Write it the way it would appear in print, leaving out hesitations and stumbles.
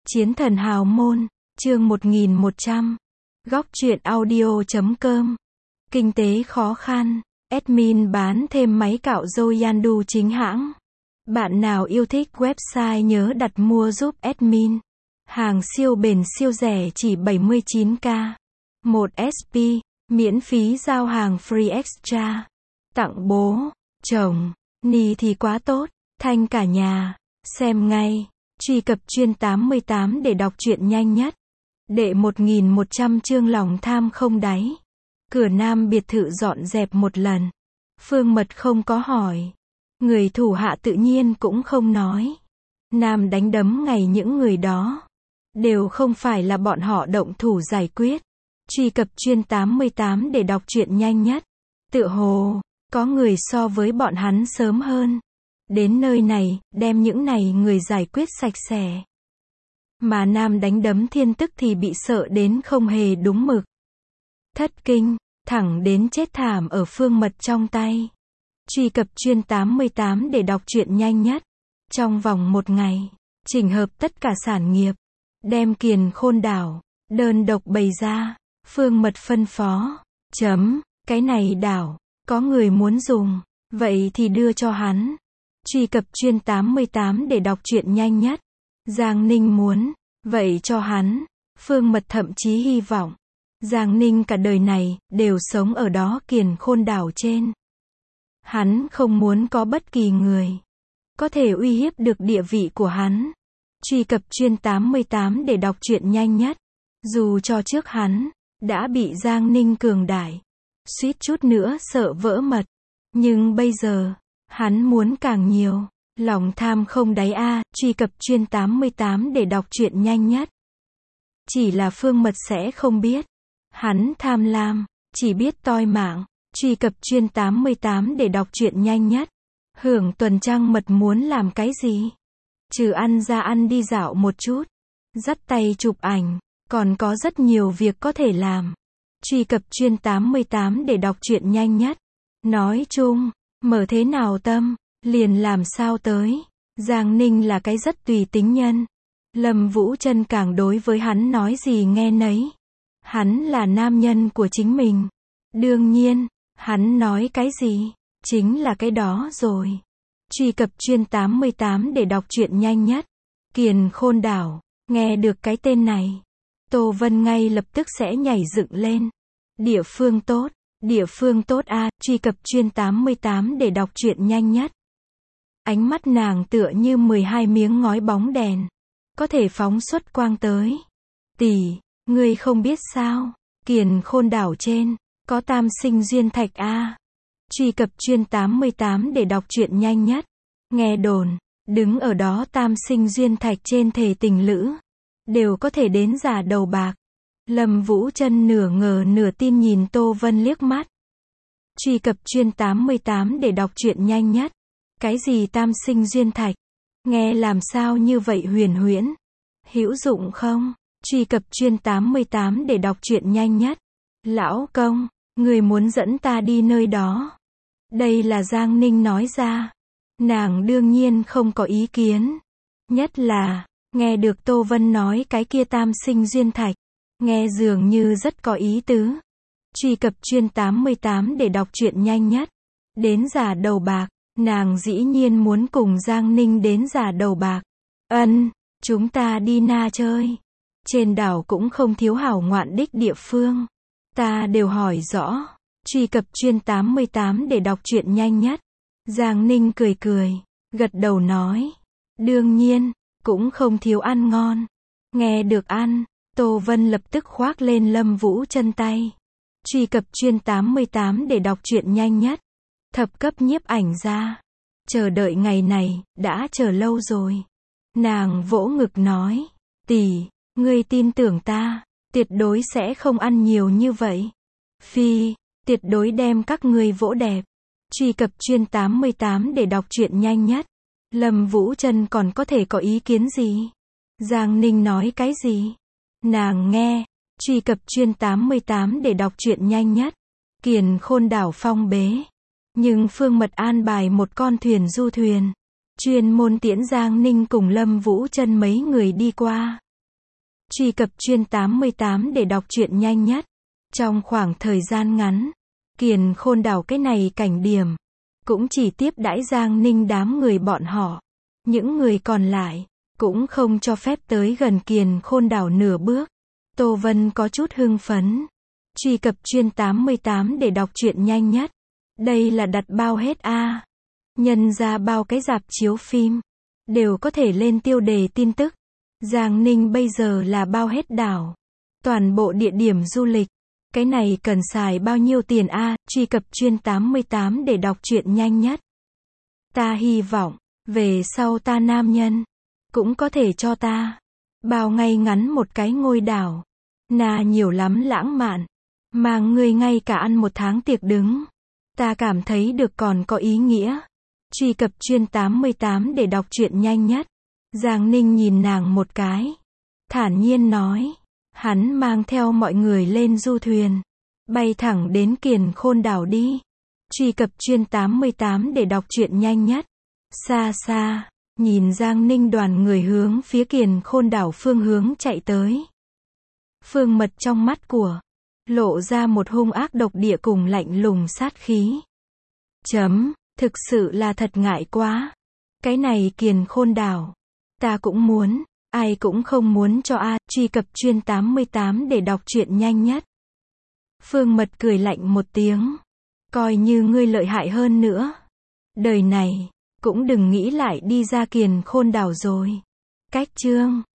Chiến thần hào môn, chương 1100. Góc truyện audio.com. Kinh tế khó khăn, admin bán thêm máy cạo râu Yandu chính hãng. Bạn nào yêu thích website nhớ đặt mua giúp admin. Hàng siêu bền siêu rẻ chỉ 79k. 1 SP, miễn phí giao hàng free extra. Tặng bố, chồng, ni thì quá tốt, thanh cả nhà. Xem ngay. Truy cập chuyên 88 để đọc truyện nhanh nhất. Đệ 1100 chương lòng tham không đáy. Cửa nam biệt thự dọn dẹp một lần. Phương Mật không có hỏi. Người thủ hạ tự nhiên cũng không nói. Nam đánh đấm ngày những người đó. Đều không phải là bọn họ động thủ giải quyết. Truy cập chuyên 88 để đọc truyện nhanh nhất. Tựa hồ, có người so với bọn hắn sớm hơn. Đến nơi này, đem những này người giải quyết sạch sẽ. Mà Nam đánh đấm thiên tức thì bị sợ đến không hề đúng mực. Thất kinh, thẳng đến chết thảm ở Phương Mật trong tay. Truy cập chuyên 88 để đọc truyện nhanh nhất. Trong vòng một ngày, chỉnh hợp tất cả sản nghiệp. Đem Kiền Khôn đảo, đơn độc bày ra. Phương Mật phân phó. Cái này đảo, có người muốn dùng, vậy thì đưa cho hắn. Truy cập chuyên 88 để đọc truyện nhanh nhất. Giang Ninh muốn, vậy cho hắn. Phương Mật thậm chí hy vọng. Giang Ninh cả đời này, đều sống ở đó Kiền Khôn đảo trên. Hắn không muốn có bất kỳ người có thể uy hiếp được địa vị của hắn. Truy cập chuyên 88 để đọc truyện nhanh nhất. Dù cho trước hắn, đã bị Giang Ninh cường đại. Suýt chút nữa sợ vỡ mật. Nhưng bây giờ, hắn muốn càng nhiều. Lòng tham không đáy a. Truy cập chuyên 88 để đọc truyện nhanh nhất. Chỉ là Phương Mật sẽ không biết. Hắn tham lam, chỉ biết toi mạng. Truy cập chuyên 88 để đọc truyện nhanh nhất. Hưởng tuần trăng mật muốn làm cái gì? Trừ ăn ra ăn đi dạo một chút. Dắt tay chụp ảnh. Còn có rất nhiều việc có thể làm. Truy cập chuyên 88 để đọc truyện nhanh nhất. Nói chung, mở thế nào tâm, liền làm sao tới. Giang Ninh là cái rất tùy tính nhân. Lâm Vũ Trân càng đối với hắn nói gì nghe nấy. Hắn là nam nhân của chính mình. Đương nhiên, hắn nói cái gì, chính là cái đó rồi. Truy cập chuyên 88 để đọc truyện nhanh nhất. Kiền Khôn đảo, nghe được cái tên này. Tô Vân ngay lập tức sẽ nhảy dựng lên. Địa phương tốt a. Truy cập chuyên 88 để đọc truyện nhanh nhất. Ánh mắt nàng tựa như 12 miếng ngói bóng đèn. Có thể phóng xuất quang tới. Tỷ, ngươi không biết sao, Kiền Khôn đảo trên, có tam sinh duyên thạch a. Truy cập chuyên 88 để đọc truyện nhanh nhất. Nghe đồn, đứng ở đó tam sinh duyên thạch trên thể tình lữ. Đều có thể đến giả đầu bạc. Lâm Vũ Trân nửa ngờ nửa tin nhìn Tô Vân liếc mắt. Truy cập chuyên 88 để đọc truyện nhanh nhất. Cái gì tam sinh duyên thạch? Nghe làm sao như vậy huyền huyễn? Hữu dụng không? Truy cập chuyên 88 để đọc truyện nhanh nhất. Lão công, người muốn dẫn ta đi nơi đó. Đây là Giang Ninh nói ra. Nàng đương nhiên không có ý kiến. Nhất là, nghe được Tô Vân nói cái kia tam sinh duyên thạch. Nghe dường như rất có ý tứ. Truy cập chuyên 88 để đọc truyện nhanh nhất. Đến giả đầu bạc, nàng dĩ nhiên muốn cùng Giang Ninh đến giả đầu bạc. Chúng ta đi na chơi. Trên đảo cũng không thiếu hảo ngoạn đích địa phương. Ta đều hỏi rõ. Truy cập chuyên 88 để đọc truyện nhanh nhất. Giang Ninh cười cười, gật đầu nói. Đương nhiên, cũng không thiếu ăn ngon. Nghe được ăn, Tô Vân lập tức khoác lên Lâm Vũ Trân tay. Truy cập chuyên 88 để đọc truyện nhanh nhất. Thập cấp nhiếp ảnh ra. Chờ đợi ngày này, đã chờ lâu rồi. Nàng vỗ ngực nói. Tỷ, ngươi tin tưởng ta, tuyệt đối sẽ không ăn nhiều như vậy. Phi, tuyệt đối đem các ngươi vỗ đẹp. Truy cập chuyên 88 để đọc truyện nhanh nhất. Lâm Vũ Trân còn có thể có ý kiến gì? Giang Ninh nói cái gì? Nàng nghe. Truy cập chuyên 88 để đọc truyện nhanh nhất. Kiền Khôn đảo phong bế. Nhưng Phương Mật an bài một con thuyền du thuyền. Chuyên môn tiễn Giang Ninh cùng Lâm Vũ Trân mấy người đi qua. Truy cập Truyện 88 để đọc truyện nhanh nhất. Trong khoảng thời gian ngắn, Kiền Khôn Đảo cái này cảnh điểm cũng chỉ tiếp đãi Giang Ninh đám người bọn họ. Những người còn lại cũng không cho phép tới gần Kiền Khôn Đảo nửa bước. Tô Vân có chút hưng phấn. Truy cập Truyện 88 để đọc truyện nhanh nhất. Đây là đặt bao hết a. Nhân ra bao cái rạp chiếu phim đều có thể lên tiêu đề tin tức. Giang Ninh bây giờ là bao hết đảo. Toàn bộ địa điểm du lịch. Cái này cần xài bao nhiêu tiền a? Truy cập Truyện 88 để đọc truyện nhanh nhất. Ta hy vọng, về sau ta nam nhân cũng có thể cho ta bao ngay ngắn một cái ngôi đảo. Nà nhiều lắm lãng mạn. Mà ngươi ngay cả ăn một tháng tiệc đứng. Ta cảm thấy được còn có ý nghĩa. Truy cập Truyện 88 để đọc truyện nhanh nhất. Giang Ninh nhìn nàng một cái. Thản nhiên nói. Hắn mang theo mọi người lên du thuyền. Bay thẳng đến Kiền Khôn Đảo đi. Truy cập Truyện 88 để đọc truyện nhanh nhất. Xa xa, nhìn Giang Ninh đoàn người hướng phía Kiền Khôn Đảo phương hướng chạy tới. Phương Mật trong mắt của lộ ra một hung ác độc địa cùng lạnh lùng sát khí. Thực sự là thật ngại quá. Cái này Kiền Khôn Đảo, ta cũng muốn, ai cũng không muốn cho a. Truy cập Truyện 88 để đọc truyện nhanh nhất. Phương Mật cười lạnh một tiếng. Coi như ngươi lợi hại hơn nữa, đời này cũng đừng nghĩ lại đi ra Kiền Khôn Đảo rồi. Cách chương